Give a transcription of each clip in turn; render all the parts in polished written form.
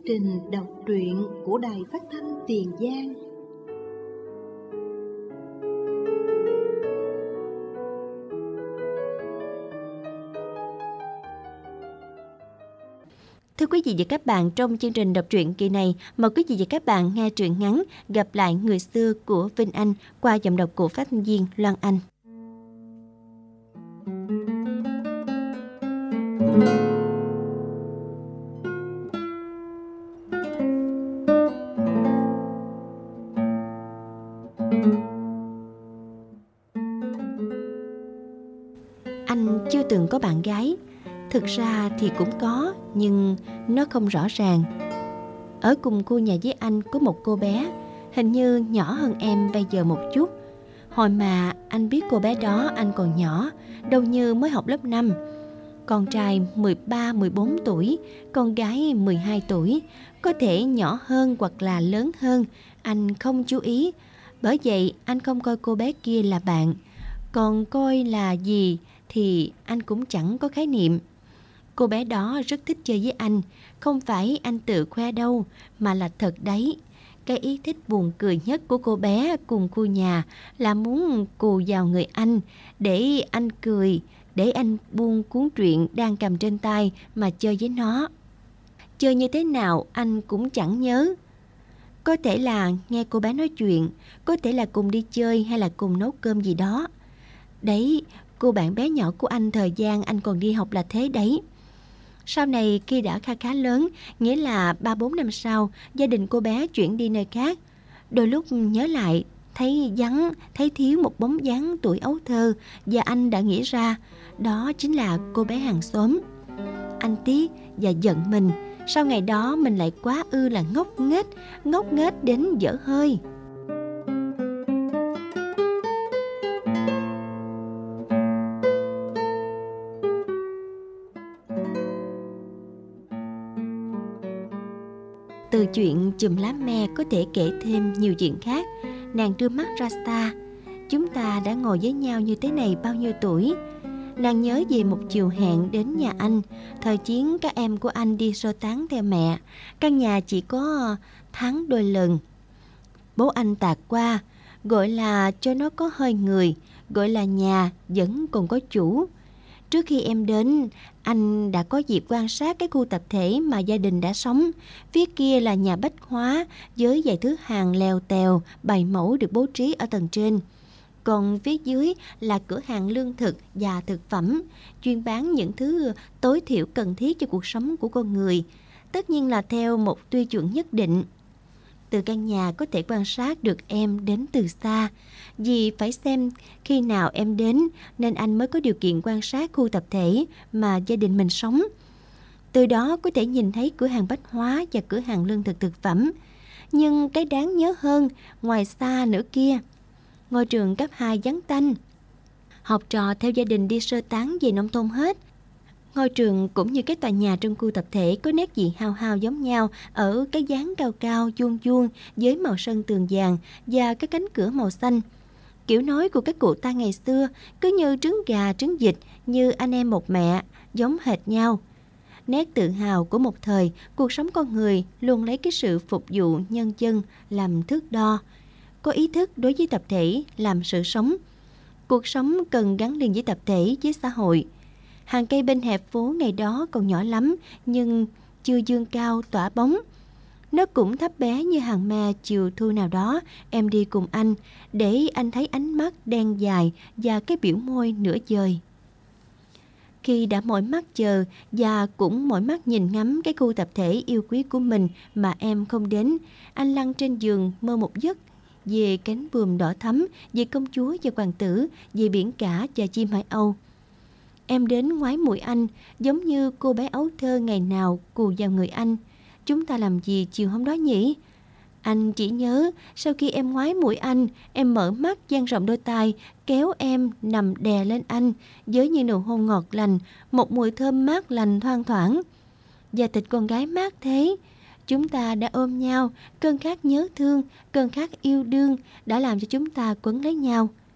trình đọc truyện của Đài Phát thanh Tiền Giang. Thưa quý vị và các bạn, trong chương trình đọc truyện kỳ này, mời quý vị và các bạn nghe truyện ngắn Gặp lại người xưa của Vinh Anh qua giọng đọc của phát thanh viên Loan Anh. Anh chưa từng có bạn gái. Thực ra thì cũng có, nhưng nó không rõ ràng. Ở cùng khu nhà với anh có một cô bé, hình như nhỏ hơn em bây giờ một chút. Hồi mà anh biết cô bé đó anh còn nhỏ, đâu như mới học lớp 5. Con trai 13-14 tuổi, con gái 12 tuổi. Có thể nhỏ hơn hoặc là lớn hơn, anh không chú ý. Bởi vậy anh không coi cô bé kia là bạn. Còn coi là gì thì anh cũng chẳng có khái niệm. Cô bé đó rất thích chơi với anh, không phải anh tự khoe đâu, mà là thật đấy. Cái ý thích buồn cười nhất của cô bé cùng khu nhà là muốn cù vào người anh, để anh cười, để anh buông cuốn truyện đang cầm trên tay mà chơi với nó. Chơi như thế nào anh cũng chẳng nhớ. Có thể là nghe cô bé nói chuyện, có thể là cùng đi chơi hay là cùng nấu cơm gì đó. Đấy, cô bạn bé nhỏ của anh thời gian anh còn đi học là thế đấy. Sau này khi đã khá lớn, nghĩa là 3-4 năm sau, gia đình cô bé chuyển đi nơi khác. Đôi lúc nhớ lại, thấy vắng, thấy thiếu một bóng dáng tuổi ấu thơ, và anh đã nghĩ ra, đó chính là cô bé hàng xóm. Anh tiếc và giận mình, sau ngày đó mình lại quá ư là ngốc nghếch đến dở hơi. Từ chuyện chùm lá me có thể kể thêm nhiều chuyện khác. Nàng đưa mắt ra xa. Chúng ta đã ngồi với nhau như thế này bao nhiêu tuổi. Nàng nhớ về một chiều hẹn đến nhà anh. Thời chiến các em của anh đi sơ tán theo mẹ. Căn nhà chỉ có tháng đôi lần. Bố anh tạt qua, gọi là cho nó có hơi người, gọi là nhà vẫn còn có chủ. Trước khi em đến, anh đã có dịp quan sát cái khu tập thể mà gia đình đã sống. Phía kia là nhà bách hóa với vài thứ hàng lèo tèo, bày mẫu được bố trí ở tầng trên. Còn phía dưới là cửa hàng lương thực và thực phẩm, chuyên bán những thứ tối thiểu cần thiết cho cuộc sống của con người. Tất nhiên là theo một tiêu chuẩn nhất định. Từ căn nhà có thể quan sát được em đến từ xa. Vì phải xem khi nào em đến nên anh mới có điều kiện quan sát khu tập thể mà gia đình mình sống. Từ đó có thể nhìn thấy cửa hàng bách hóa và cửa hàng lương thực thực phẩm. Nhưng cái đáng nhớ hơn, ngoài xa nữa kia, ngôi trường cấp 2 vắng tanh. Học trò theo gia đình đi sơ tán về nông thôn hết. Ngôi trường cũng như các tòa nhà trong khu tập thể có nét gì hao hao giống nhau ở cái dáng cao cao vuông vuông với màu sân tường vàng và cái cánh cửa màu xanh. Kiểu nói của các cụ ta ngày xưa cứ như trứng gà trứng vịt, như anh em một mẹ, giống hệt nhau. Nét tự hào của một thời, cuộc sống con người luôn lấy cái sự phục vụ nhân dân làm thước đo. Có ý thức đối với tập thể làm sự sống. Cuộc sống cần gắn liền với tập thể, với xã hội. Hàng cây bên hẹp phố ngày đó còn nhỏ lắm, nhưng chưa dương cao tỏa bóng. Nó cũng thấp bé như hàng me chiều thu nào đó em đi cùng anh, để anh thấy ánh mắt đen dài và cái biểu môi nửa dời. Khi đã mỏi mắt chờ và cũng mỏi mắt nhìn ngắm cái khu tập thể yêu quý của mình mà em không đến, anh lăn trên giường mơ một giấc về cánh buồm đỏ thắm, về công chúa và hoàng tử, về biển cả và chim hải âu. Em đến ngoái mũi anh, giống như cô bé ấu thơ ngày nào cù vào người anh. Chúng ta làm gì chiều hôm đó nhỉ? Anh chỉ nhớ sau khi em ngoái mũi anh, em mở mắt dang rộng đôi tay, kéo em nằm đè lên anh với những nụ hôn ngọt lành, một mùi thơm mát lành thoang thoảng. Và thịt con gái mát thế. Chúng ta đã ôm nhau, cơn khát nhớ thương, cơn khát yêu đương đã làm cho chúng ta quấn lấy nhau.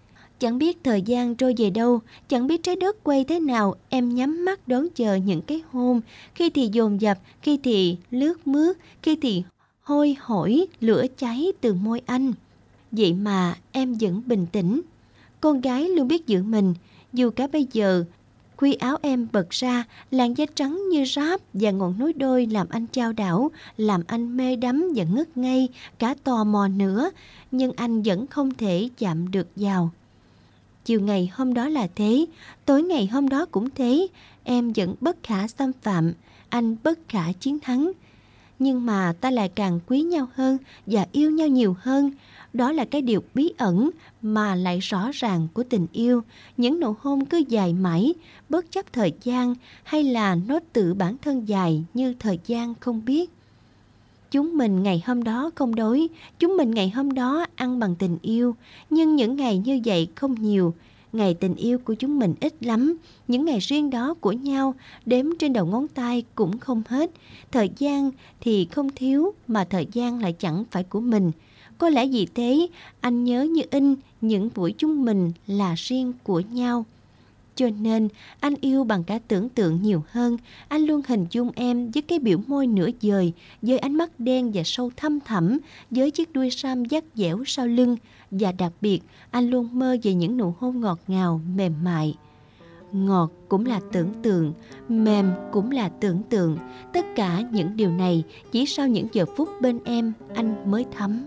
Chẳng biết thời gian trôi về đâu, chẳng biết trái đất quay thế nào, em nhắm mắt đón chờ những cái hôn, khi thì dồn dập, khi thì lướt mướt, khi thì hôi hổi, lửa cháy từ môi anh. Vậy mà em vẫn bình tĩnh. Con gái luôn biết giữ mình, dù cả bây giờ, khuy áo em bật ra, làn da trắng như ráp và ngọn núi đôi làm anh chao đảo, làm anh mê đắm và ngất ngây, cả tò mò nữa, nhưng anh vẫn không thể chạm được vào. Chiều ngày hôm đó là thế, tối ngày hôm đó cũng thế, em vẫn bất khả xâm phạm, anh bất khả chiến thắng. Nhưng mà ta lại càng quý nhau hơn và yêu nhau nhiều hơn. Đó là cái điều bí ẩn mà lại rõ ràng của tình yêu. Những nụ hôn cứ dài mãi, bất chấp thời gian, hay là nó tự bản thân dài như thời gian không biết. Chúng mình ngày hôm đó không đối, chúng mình ngày hôm đó ăn bằng tình yêu. Nhưng những ngày như vậy không nhiều. Ngày tình yêu của chúng mình ít lắm. Những ngày riêng đó của nhau đếm trên đầu ngón tay cũng không hết. Thời gian thì không thiếu, mà thời gian lại chẳng phải của mình. Có lẽ vì thế anh nhớ như in những buổi chúng mình là riêng của nhau. Cho nên anh yêu bằng cả tưởng tượng nhiều hơn. Anh luôn hình dung em với cái biểu môi nửa dời, với ánh mắt đen và sâu thăm thẳm, với chiếc đuôi sam dắt dẻo sau lưng. Và đặc biệt, anh luôn mơ về những nụ hôn ngọt ngào, mềm mại. Ngọt cũng là tưởng tượng, mềm cũng là tưởng tượng. Tất cả những điều này chỉ sau những giờ phút bên em anh mới thấm.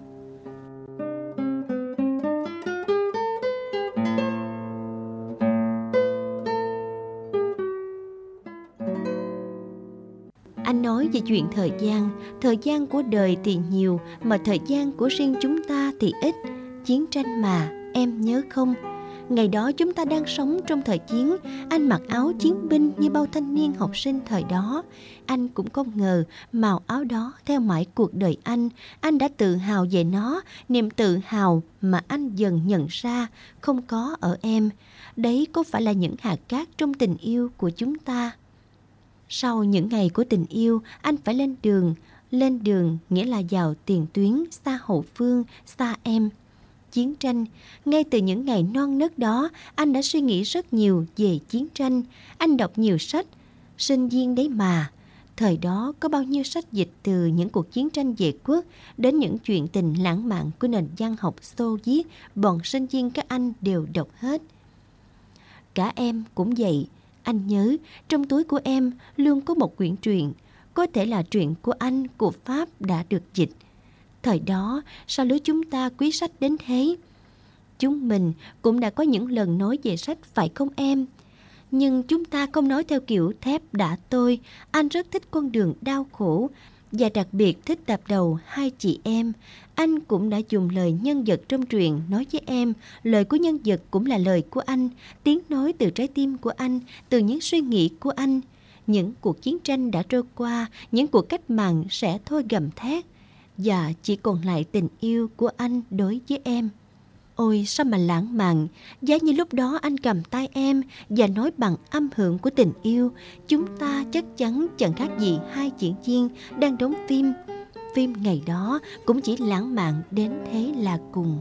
Anh nói về chuyện thời gian của đời thì nhiều, mà thời gian của riêng chúng ta thì ít. Chiến tranh mà, em nhớ không? Ngày đó chúng ta đang sống trong thời chiến, anh mặc áo chiến binh như bao thanh niên học sinh thời đó. Anh cũng không ngờ màu áo đó theo mãi cuộc đời anh đã tự hào về nó, niềm tự hào mà anh dần nhận ra không có ở em. Đấy có phải là những hạt cát trong tình yêu của chúng ta? Sau những ngày của tình yêu, anh phải lên đường. Lên đường nghĩa là vào tiền tuyến, xa hậu phương, xa em. Chiến tranh, ngay từ những ngày non nớt đó, anh đã suy nghĩ rất nhiều về chiến tranh. Anh đọc nhiều sách, sinh viên đấy mà. Thời đó có bao nhiêu sách dịch từ những cuộc chiến tranh vệ quốc đến những chuyện tình lãng mạn của nền văn học Xô Viết, bọn sinh viên các anh đều đọc hết. Cả em cũng vậy. Anh nhớ trong túi của em luôn có một quyển truyện, có thể là truyện của Anh, của Pháp đã được dịch. Thời đó, sao lứa chúng ta quý sách đến thế? Chúng mình cũng đã có những lần nói về sách phải không em? Nhưng chúng ta không nói theo kiểu thép đã tôi. Anh rất thích con đường đau khổ, và đặc biệt thích tập đầu Hai chị em. Anh cũng đã dùng lời nhân vật trong truyện nói với em. Lời của nhân vật cũng là lời của anh, tiếng nói từ trái tim của anh, từ những suy nghĩ của anh. Những cuộc chiến tranh đã trôi qua, những cuộc cách mạng sẽ thôi gầm thét, và chỉ còn lại tình yêu của anh đối với em. Ôi sao mà lãng mạn, giá như lúc đó anh cầm tay em và nói bằng âm hưởng của tình yêu. Chúng ta chắc chắn chẳng khác gì hai diễn viên đang đóng phim. Phim ngày đó cũng chỉ lãng mạn đến thế là cùng.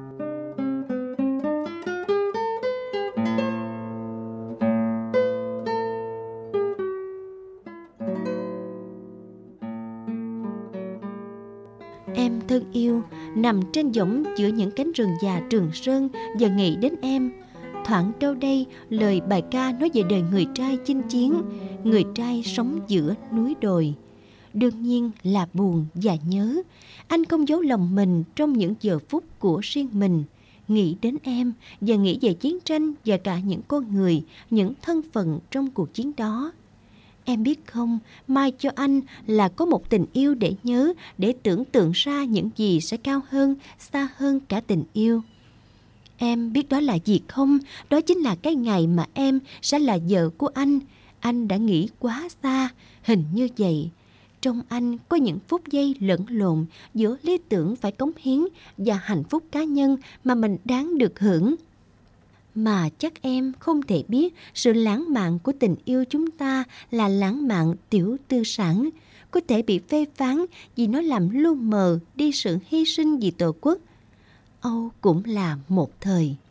Em thân yêu, nằm trên võng giữa những cánh rừng già Trường Sơn và nghĩ đến em. Thoảng đâu đây lời bài ca nói về đời người trai chinh chiến, người trai sống giữa núi đồi. Đương nhiên là buồn và nhớ. Anh không giấu lòng mình trong những giờ phút của riêng mình. Nghĩ đến em và nghĩ về chiến tranh và cả những con người, những thân phận trong cuộc chiến đó. Em biết không, mai cho anh là có một tình yêu để nhớ, để tưởng tượng ra những gì sẽ cao hơn, xa hơn cả tình yêu. Em biết đó là gì không? Đó chính là cái ngày mà em sẽ là vợ của anh. Anh đã nghĩ quá xa, hình như vậy. Trong anh có những phút giây lẫn lộn giữa lý tưởng phải cống hiến và hạnh phúc cá nhân mà mình đáng được hưởng. Mà chắc em không thể biết sự lãng mạn của tình yêu chúng ta là lãng mạn tiểu tư sản, có thể bị phê phán vì nó làm lu mờ đi sự hy sinh vì Tổ quốc. Âu cũng là một thời.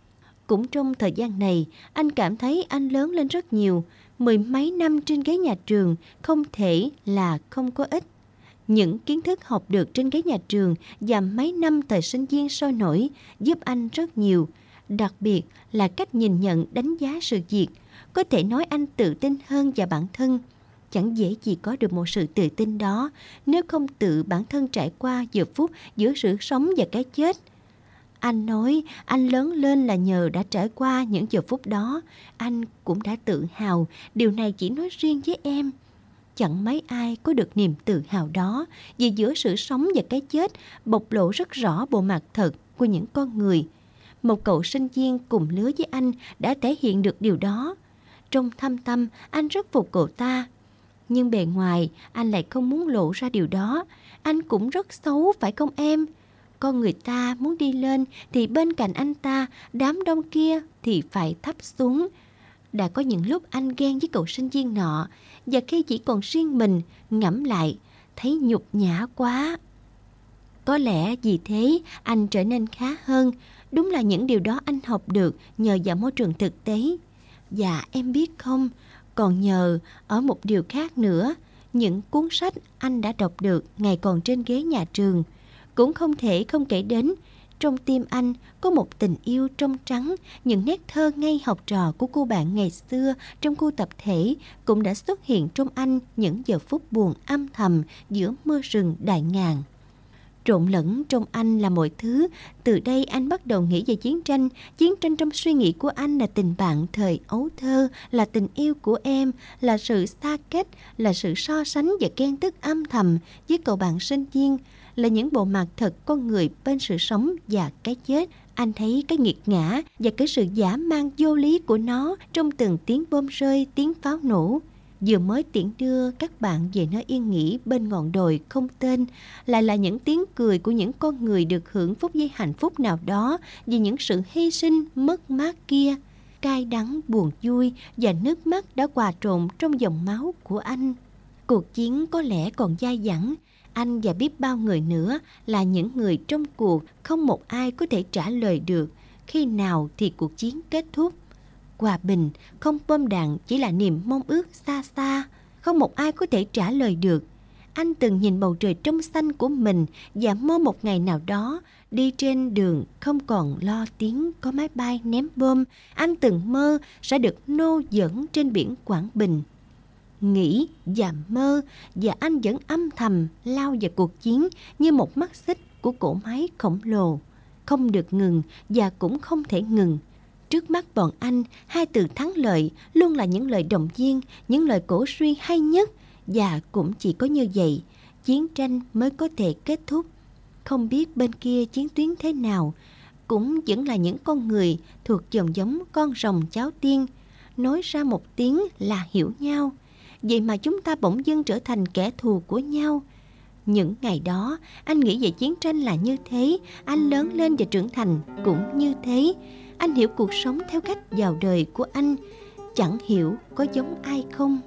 Cũng trong thời gian này, anh cảm thấy anh lớn lên rất nhiều. 10 mấy năm trên ghế nhà trường không thể là không có ích. Những kiến thức học được trên ghế nhà trường và mấy năm thời sinh viên sôi nổi giúp anh rất nhiều. Đặc biệt là cách nhìn nhận đánh giá sự việc. Có thể nói anh tự tin hơn vào bản thân. Chẳng dễ gì có được một sự tự tin đó nếu không tự bản thân trải qua giờ phút giữa sự sống và cái chết. Anh nói anh lớn lên là nhờ đã trải qua những giờ phút đó. Anh cũng đã tự hào, điều này chỉ nói riêng với em. Chẳng mấy ai có được niềm tự hào đó, vì giữa sự sống và cái chết bộc lộ rất rõ bộ mặt thật của những con người. Một cậu sinh viên cùng lứa với anh đã thể hiện được điều đó. Trong thâm tâm, anh rất phục cậu ta. Nhưng bề ngoài, anh lại không muốn lộ ra điều đó. Anh cũng rất xấu, phải không em? Con người ta muốn đi lên thì bên cạnh anh ta, đám đông kia thì phải thấp xuống. Đã có những lúc anh ghen với cậu sinh viên nọ, và khi chỉ còn riêng mình, ngẫm lại, thấy nhục nhã quá. Có lẽ vì thế anh trở nên khá hơn. Đúng là những điều đó anh học được nhờ vào môi trường thực tế. Và em biết không, còn nhờ ở một điều khác nữa, những cuốn sách anh đã đọc được ngày còn trên ghế nhà trường. Cũng không thể không kể đến, trong tim anh có một tình yêu trong trắng, những nét thơ ngây học trò của cô bạn ngày xưa trong khu tập thể cũng đã xuất hiện trong anh những giờ phút buồn âm thầm giữa mưa rừng đại ngàn. Trộn lẫn trong anh là mọi thứ. Từ đây anh bắt đầu nghĩ về chiến tranh. Chiến tranh trong suy nghĩ của anh là tình bạn thời ấu thơ, là tình yêu của em, là sự xa cách, là sự so sánh và ghen tức âm thầm với cậu bạn sinh viên, là những bộ mặt thật con người bên sự sống và cái chết. Anh thấy cái nghiệt ngã và cái sự dã man vô lý của nó trong từng tiếng bom rơi, tiếng pháo nổ. Vừa mới tiễn đưa các bạn về nơi yên nghỉ bên ngọn đồi không tên, lại là những tiếng cười của những con người được hưởng phút giây hạnh phúc nào đó vì những sự hy sinh mất mát kia. Cay đắng, buồn vui và nước mắt đã hòa trộn trong dòng máu của anh. Cuộc chiến có lẽ còn dai dẳng. Anh và biết bao người nữa là những người trong cuộc, không một ai có thể trả lời được khi nào thì cuộc chiến kết thúc. Hòa bình, không bom đạn chỉ là niềm mong ước xa xa, không một ai có thể trả lời được. Anh từng nhìn bầu trời trong xanh của mình và mơ một ngày nào đó đi trên đường không còn lo tiếng có máy bay ném bom. Anh từng mơ sẽ được nô dẫn trên biển Quảng Bình. Nghĩ và mơ, và anh vẫn âm thầm lao vào cuộc chiến như một mắt xích của cỗ máy khổng lồ, không được ngừng và cũng không thể ngừng. Trước mắt bọn anh, hai từ thắng lợi luôn là những lời động viên, những lời cổ suý hay nhất. Và cũng chỉ có như vậy, chiến tranh mới có thể kết thúc. Không biết bên kia chiến tuyến thế nào, cũng vẫn là những con người thuộc dòng giống con rồng cháu tiên. Nói ra một tiếng là hiểu nhau. Vậy mà chúng ta bỗng dưng trở thành kẻ thù của nhau. Những ngày đó, anh nghĩ về chiến tranh là như thế. Anh lớn lên và trưởng thành cũng như thế. Anh hiểu cuộc sống theo cách vào đời của anh. Chẳng hiểu có giống ai không.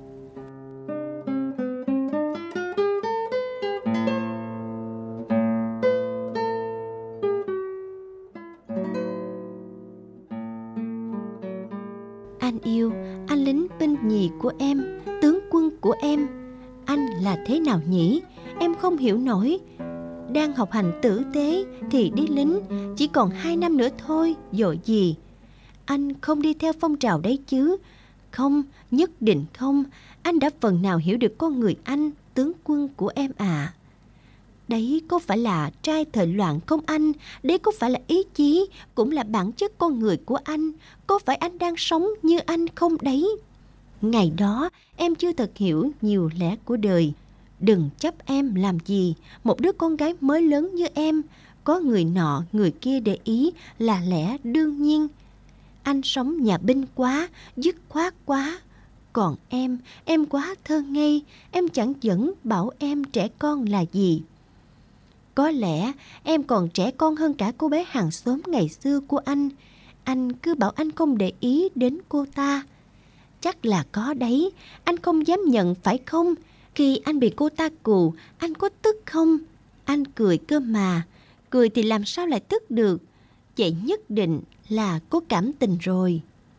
Anh yêu, anh lính binh nhì của em, tướng quân của em. Anh là thế nào nhỉ? Em không hiểu nổi. Đang học hành tử tế thì đi lính, chỉ còn 2 năm nữa thôi, vội gì? Anh không đi theo phong trào đấy chứ? Không, nhất định không. Anh đã phần nào hiểu được con người anh, tướng quân của em à. Đấy có phải là trai thời loạn không anh? Đấy có phải là ý chí, cũng là bản chất con người của anh? Có phải anh đang sống như anh không đấy? Ngày đó em chưa thật hiểu nhiều lẽ của đời. Đừng chấp em làm gì. Một đứa con gái mới lớn như em, có người nọ người kia để ý là lẽ đương nhiên. Anh sống nhà binh quá, dứt khoát quá. Còn em quá thơ ngây. Em chẳng dẫn bảo em trẻ con là gì. Có lẽ em còn trẻ con hơn cả cô bé hàng xóm ngày xưa của anh. Anh cứ bảo anh không để ý đến cô ta. Chắc là có đấy. Anh không dám nhận phải không? Khi anh bị cô ta cù, anh có tức không? Anh cười cơ mà. Cười thì làm sao lại tức được? vậy nhất định là có cảm tình rồi.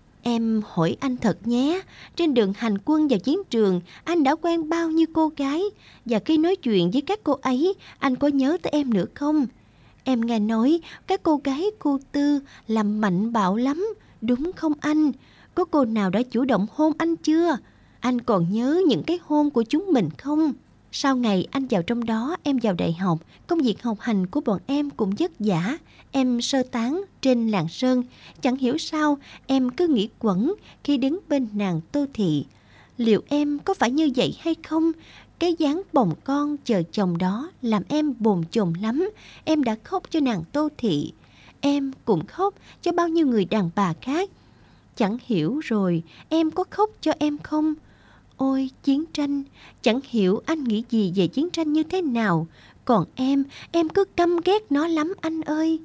Em hỏi anh thật nhé, trên đường hành quân vào chiến trường, anh đã quen bao nhiêu cô gái? Và khi nói chuyện với các cô ấy, anh có nhớ tới em nữa không? Em nghe nói các cô gái cô Tư làm mạnh bạo lắm, đúng không anh? Có cô nào đã chủ động hôn anh chưa? Anh còn nhớ những cái hôn của chúng mình không? Sau ngày anh vào trong đó, em vào đại học, công việc học hành của bọn em cũng vất vả. Em sơ tán trên làng sơn, chẳng hiểu sao em cứ nghĩ quẩn khi đứng bên nàng Tô Thị. Liệu em có phải như vậy hay không? Cái dáng bồng con chờ chồng đó làm em bồn chồn lắm. Em đã khóc cho nàng Tô Thị. Em cũng khóc cho bao nhiêu người đàn bà khác. Chẳng hiểu rồi em có khóc cho em không? Ôi chiến tranh, chẳng hiểu anh nghĩ gì về chiến tranh như thế nào. Còn em cứ căm ghét nó lắm anh ơi.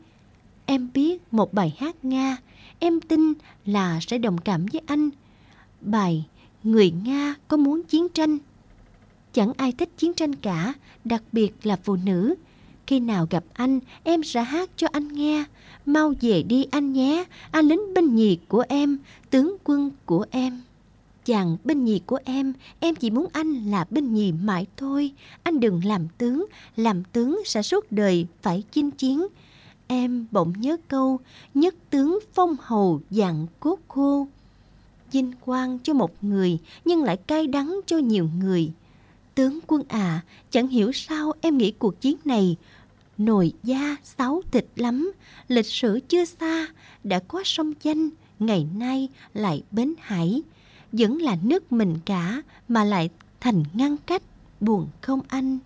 Em biết một bài hát Nga, em tin là sẽ đồng cảm với anh. Bài Người Nga có muốn chiến tranh. Chẳng ai thích chiến tranh cả, đặc biệt là phụ nữ. Khi nào gặp anh, em sẽ hát cho anh nghe. Mau về đi anh nhé, anh lính binh nhì của em, tướng quân của em. Chàng binh nhì của em chỉ muốn anh là binh nhì mãi thôi. Anh đừng làm tướng sẽ suốt đời phải chinh chiến. Em bỗng nhớ câu nhất tướng phong hầu dặn cốt khô. Vinh quang cho một người nhưng lại cay đắng cho nhiều người. Tướng quân à, chẳng hiểu sao em nghĩ cuộc chiến này nồi da sáu thịt lắm. Lịch sử chưa xa đã có sông Danh, ngày nay lại Bến Hải. Vẫn là nước mình cả mà lại thành ngăn cách, buồn không anh?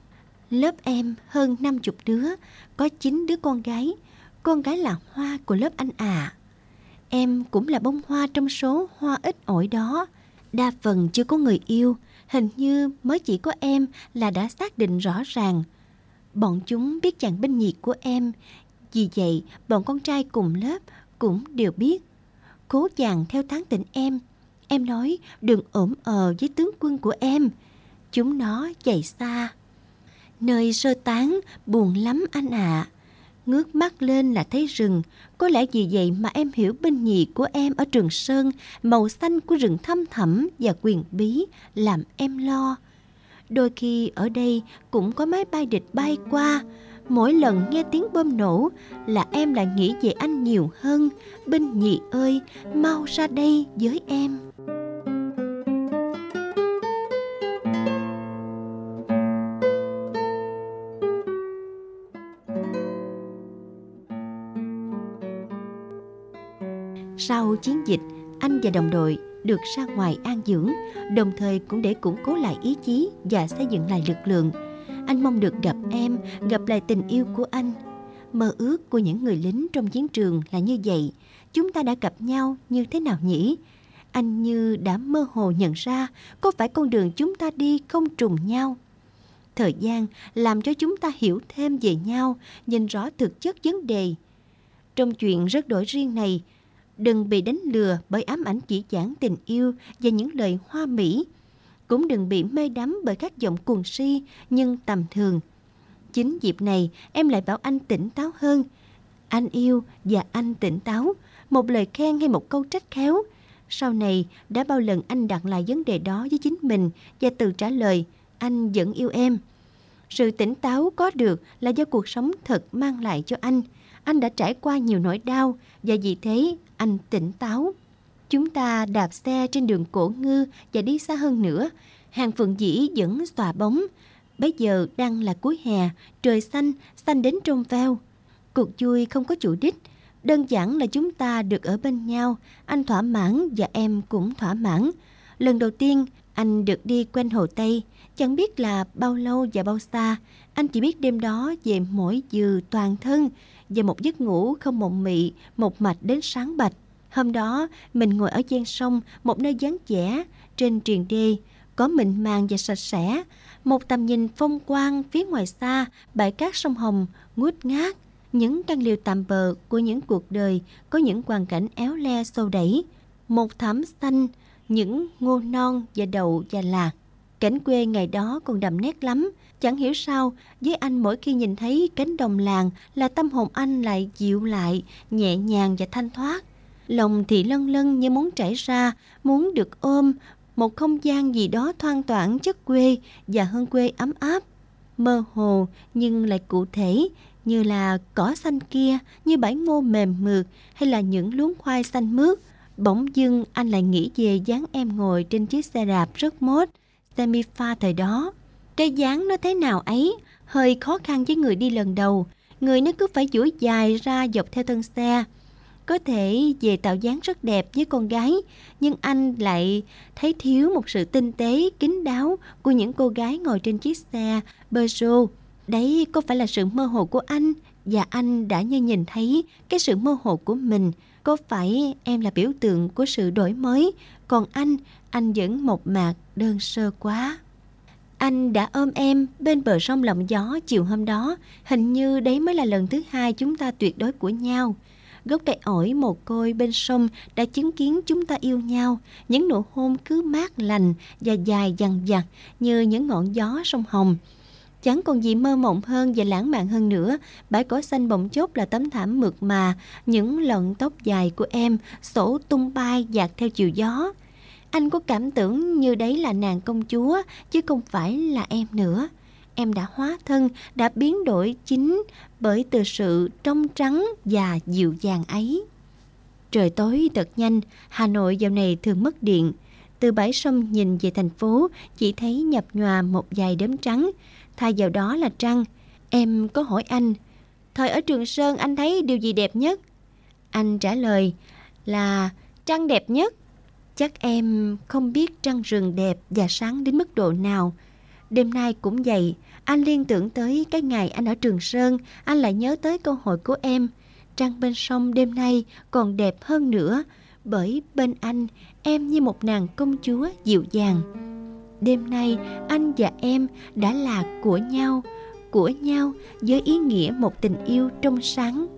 Lớp em hơn 50 đứa, có 9 đứa con gái. Con gái là hoa của lớp anh à. Em cũng là bông hoa trong số hoa ít ỏi đó. Đa phần chưa có người yêu, hình như mới chỉ có em là đã xác định rõ ràng. Bọn chúng biết chàng binh nhì của em, vì vậy bọn con trai cùng lớp cũng đều biết. Cố chàng theo tán tỉnh em nói đừng ổm với tướng quân của em. Chúng nó chạy xa. Nơi sơ tán buồn lắm anh ạ. Ngước mắt lên là thấy rừng. Có lẽ vì vậy mà em hiểu binh nhì của em ở Trường Sơn, màu xanh của rừng thăm thẳm và quyền bí làm em lo. Đôi khi ở đây cũng có máy bay địch bay qua. Mỗi lần nghe tiếng bom nổ là em lại nghĩ về anh nhiều hơn. Binh nhì ơi, mau ra đây với em. Sau chiến dịch, anh và đồng đội được ra ngoài an dưỡng, đồng thời cũng để củng cố lại ý chí và xây dựng lại lực lượng. Anh mong được gặp em, gặp lại tình yêu của anh. Mơ ước của những người lính trong chiến trường là như vậy. Chúng ta đã gặp nhau như thế nào nhỉ? Anh như đã mơ hồ nhận ra, có phải con đường chúng ta đi không trùng nhau? Thời gian làm cho chúng ta hiểu thêm về nhau, nhìn rõ thực chất vấn đề. Trong chuyện rất đổi riêng này, đừng bị đánh lừa bởi ám ảnh chỉ giảng tình yêu và những lời hoa mỹ. Cũng đừng bị mê đắm bởi các giọng cuồng si nhưng tầm thường. Chính dịp này em lại bảo anh tỉnh táo hơn. Anh yêu và anh tỉnh táo. Một lời khen hay một câu trách khéo. Sau này đã bao lần anh đặt lại vấn đề đó với chính mình và tự trả lời anh vẫn yêu em. Sự tỉnh táo có được là do cuộc sống thật mang lại cho anh. Anh đã trải qua nhiều nỗi đau và vì thế anh tỉnh táo. Chúng ta đạp xe trên đường Cổ Ngư và đi xa hơn nữa. Hàng Phượng Dĩ vẫn xòa bóng. Bây giờ đang là cuối hè, trời xanh, xanh đến trong veo. Cuộc vui không có chủ đích. Đơn giản là chúng ta được ở bên nhau. Anh thỏa mãn và em cũng thỏa mãn. Lần đầu tiên anh được đi quanh Hồ Tây. Chẳng biết là bao lâu và bao xa. Anh chỉ biết đêm đó về mỗi dừ toàn thân và một giấc ngủ không mộng mị, một mạch đến sáng bạch. Hôm đó, mình ngồi ở ven sông, một nơi vắng vẻ, trên triền đê, có mịn màng và sạch sẽ. Một tầm nhìn phong quang phía ngoài xa, bãi cát sông Hồng, ngút ngát. Những căn liều tạm bờ của những cuộc đời, có những hoàn cảnh éo le xô đẩy. Một thảm xanh, những ngô non và đậu và lạc. Cảnh quê ngày đó còn đậm nét lắm. Chẳng hiểu sao, với anh mỗi khi nhìn thấy cánh đồng làng là tâm hồn anh lại dịu lại, nhẹ nhàng và thanh thoát. Lòng thì lân lân như muốn chảy ra, muốn được ôm một không gian gì đó thoang thoảng chất quê và hương quê ấm áp. Mơ hồ nhưng lại cụ thể, như là cỏ xanh kia, như bãi ngô mềm mượt, hay là những luống khoai xanh mướt. Bỗng dưng anh lại nghĩ về dáng em ngồi trên chiếc xe đạp rất mốt, Semi-pha thời đó. Cái dáng nó thế nào ấy, hơi khó khăn với người đi lần đầu. Người nó cứ phải duỗi dài ra dọc theo thân xe. Có thể về tạo dáng rất đẹp với con gái, nhưng anh lại thấy thiếu một sự tinh tế, kín đáo của những cô gái ngồi trên chiếc xe Peugeot. Đấy có phải là sự mơ hồ của anh, và anh đã như nhìn thấy cái sự mơ hồ của mình. Có phải em là biểu tượng của sự đổi mới, còn anh vẫn mộc mạc đơn sơ quá. Anh đã ôm em bên bờ sông lộng gió chiều hôm đó. Hình như đấy mới là lần thứ hai chúng ta tuyệt đối của nhau. Gốc cây ổi mồ côi bên sông đã chứng kiến chúng ta yêu nhau. Những nụ hôn cứ mát lành và dài dằng dặc như những ngọn gió sông Hồng. Chẳng còn gì mơ mộng hơn và lãng mạn hơn nữa. Bãi cỏ xanh bỗng chốc là tấm thảm mượt mà. Những lọn tóc dài của em xổ tung bay dạt theo chiều gió. Anh có cảm tưởng như đấy là nàng công chúa, chứ không phải là em nữa. Em đã hóa thân, đã biến đổi chính bởi từ sự trong trắng và dịu dàng ấy. Trời tối thật nhanh, Hà Nội dạo này thường mất điện. Từ bãi sông nhìn về thành phố, chỉ thấy nhập nhòa một vài đốm trắng. Thay vào đó là trăng. Em có hỏi anh, thời ở Trường Sơn anh thấy điều gì đẹp nhất? Anh trả lời là trăng đẹp nhất. Chắc em không biết trăng rừng đẹp và sáng đến mức độ nào. Đêm nay cũng vậy, anh liên tưởng tới cái ngày anh ở Trường Sơn, anh lại nhớ tới câu hỏi của em. Trăng bên sông đêm nay còn đẹp hơn nữa, bởi bên anh, em như một nàng công chúa dịu dàng. Đêm nay, anh và em đã là của nhau với ý nghĩa một tình yêu trong sáng.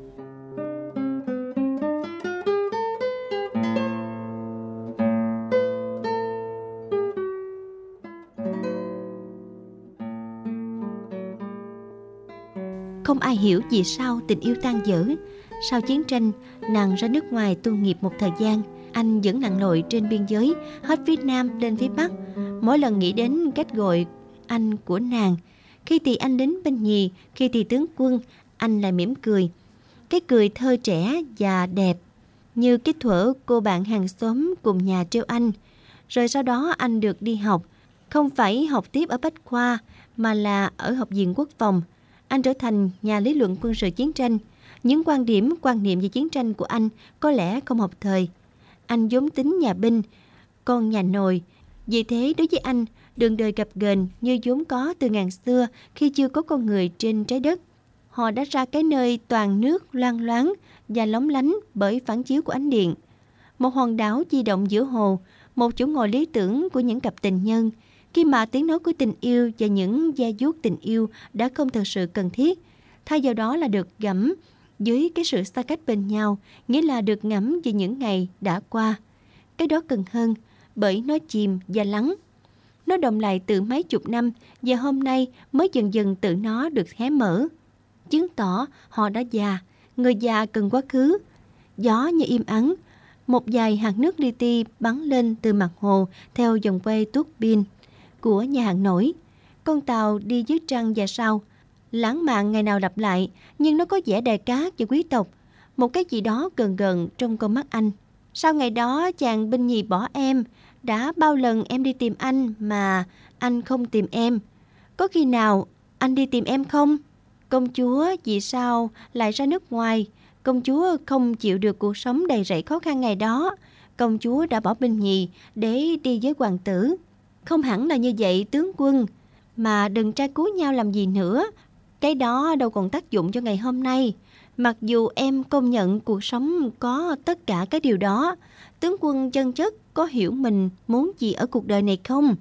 Không ai hiểu vì sao tình yêu tan vỡ. Sau chiến tranh, nàng ra nước ngoài tu nghiệp một thời gian. Anh vẫn lặn lội trên biên giới, hết phía Nam lên phía Bắc. Mỗi lần nghĩ đến cách gọi anh của nàng, khi thì anh lính binh nhì, khi thì tướng quân, anh lại mỉm cười. Cái cười thơ trẻ và đẹp, như cái thuở cô bạn hàng xóm cùng nhà trêu anh. Rồi sau đó anh được đi học, không phải học tiếp ở Bách Khoa, mà là ở Học viện Quốc phòng. Anh trở thành nhà lý luận quân sự chiến tranh. Những quan niệm về chiến tranh của anh có lẽ không hợp thời. Anh vốn tính nhà binh, con nhà nồi. Vì thế đối với anh, đường đời gập ghềnh như vốn có từ ngàn xưa khi chưa có con người trên trái đất. Họ đã ra cái nơi toàn nước loang loáng và lóng lánh bởi phản chiếu của ánh điện. Một hòn đảo di động giữa hồ, một chỗ ngồi lý tưởng của những cặp tình nhân. Khi mà tiếng nói của tình yêu và những da vuốt tình yêu đã không thực sự cần thiết, thay vào đó là được gẫm dưới cái sự xa cách bên nhau, nghĩa là được ngẫm về những ngày đã qua. Cái đó cần hơn, bởi nó chìm và lắng. Nó động lại từ mấy chục năm và hôm nay mới dần dần tự nó được hé mở. Chứng tỏ họ đã già, người già cần quá khứ. Gió như im ắng, một vài hạt nước li ti bắn lên từ mặt hồ theo dòng quay tuốt pin của nhà hàng nổi. Con tàu đi dưới trăng và sao. Lãng mạn ngày nào lặp lại, nhưng nó có vẻ đầy cát và quý tộc. Một cái gì đó gần gần trong con mắt anh. Sau ngày đó chàng binh nhì bỏ em, đã bao lần em đi tìm anh mà anh không tìm em. Có khi nào anh đi tìm em không? Công chúa vì sao lại ra nước ngoài? Công chúa không chịu được cuộc sống đầy rẫy khó khăn ngày đó. Công chúa đã bỏ binh nhì để đi với hoàng tử. Không hẳn là như vậy tướng quân, mà đừng tra cứu nhau làm gì nữa. Cái đó đâu còn tác dụng cho ngày hôm nay. Mặc dù em công nhận cuộc sống có tất cả cái điều đó, tướng quân chân chất có hiểu mình muốn gì ở cuộc đời này không?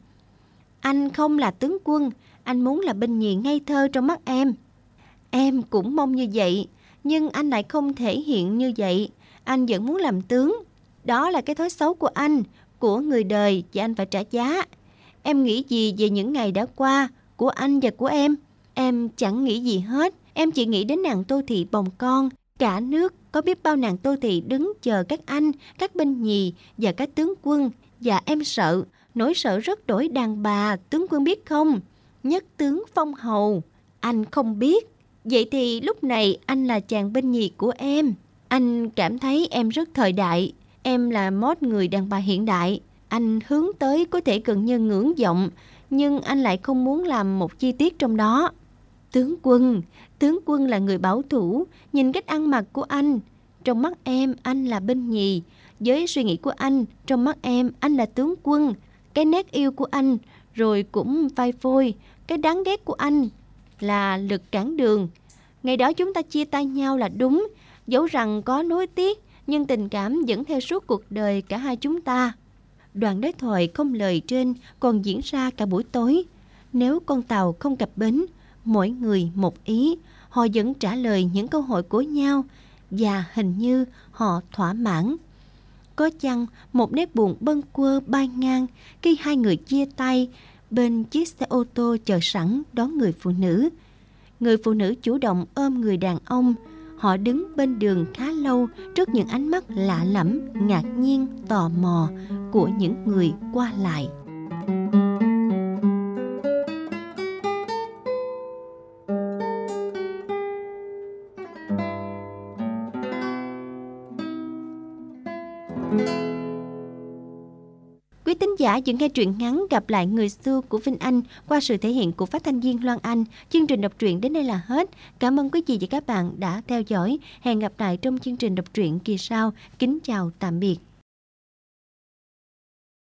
Anh không là tướng quân, anh muốn là binh nhì ngây thơ trong mắt em. Em cũng mong như vậy, nhưng anh lại không thể hiện như vậy. Anh vẫn muốn làm tướng. Đó là cái thói xấu của anh, của người đời, và anh phải trả giá. Em nghĩ gì về những ngày đã qua của anh và của em? Em chẳng nghĩ gì hết. Em chỉ nghĩ đến nàng Tô Thị bồng con. Cả nước có biết bao nàng Tô Thị đứng chờ các anh, các binh nhì và các tướng quân. Và em sợ, nỗi sợ rất đổi đàn bà, tướng quân biết không? Nhất tướng phong hầu. Anh không biết. Vậy thì lúc này anh là chàng binh nhì của em. Anh cảm thấy em rất thời đại. Em là mốt người đàn bà hiện đại. Anh hướng tới có thể gần như ngưỡng vọng, nhưng anh lại không muốn làm một chi tiết trong đó. Tướng quân là người bảo thủ. Nhìn cách ăn mặc của anh, trong mắt em anh là binh nhì. Với suy nghĩ của anh, trong mắt em anh là tướng quân. Cái nét yêu của anh rồi cũng phai phôi. Cái đáng ghét của anh là lực cản đường. Ngày đó chúng ta chia tay nhau là đúng. Dẫu rằng có nối tiếc, nhưng tình cảm vẫn theo suốt cuộc đời cả hai chúng ta. Đoạn đối thoại không lời trên còn diễn ra cả buổi tối. Nếu con tàu không cập bến, mỗi người một ý, họ vẫn trả lời những câu hỏi của nhau, và hình như họ thỏa mãn. Có chăng một nét buồn bâng quơ bay ngang khi hai người chia tay bên chiếc xe ô tô chờ sẵn đón người phụ nữ. Người phụ nữ chủ động ôm người đàn ông. Họ đứng bên đường khá lâu trước những ánh mắt lạ lẫm, ngạc nhiên, tò mò của những người qua lại. Quý thính giả vừa nghe truyện ngắn Gặp lại người xưa của Vinh Anh qua sự thể hiện của phát thanh viên Loan Anh. Chương trình đọc truyện đến đây là hết. Cảm ơn quý vị và các bạn đã theo dõi. Hẹn gặp lại trong chương trình đọc truyện kỳ sau. Kính chào tạm biệt.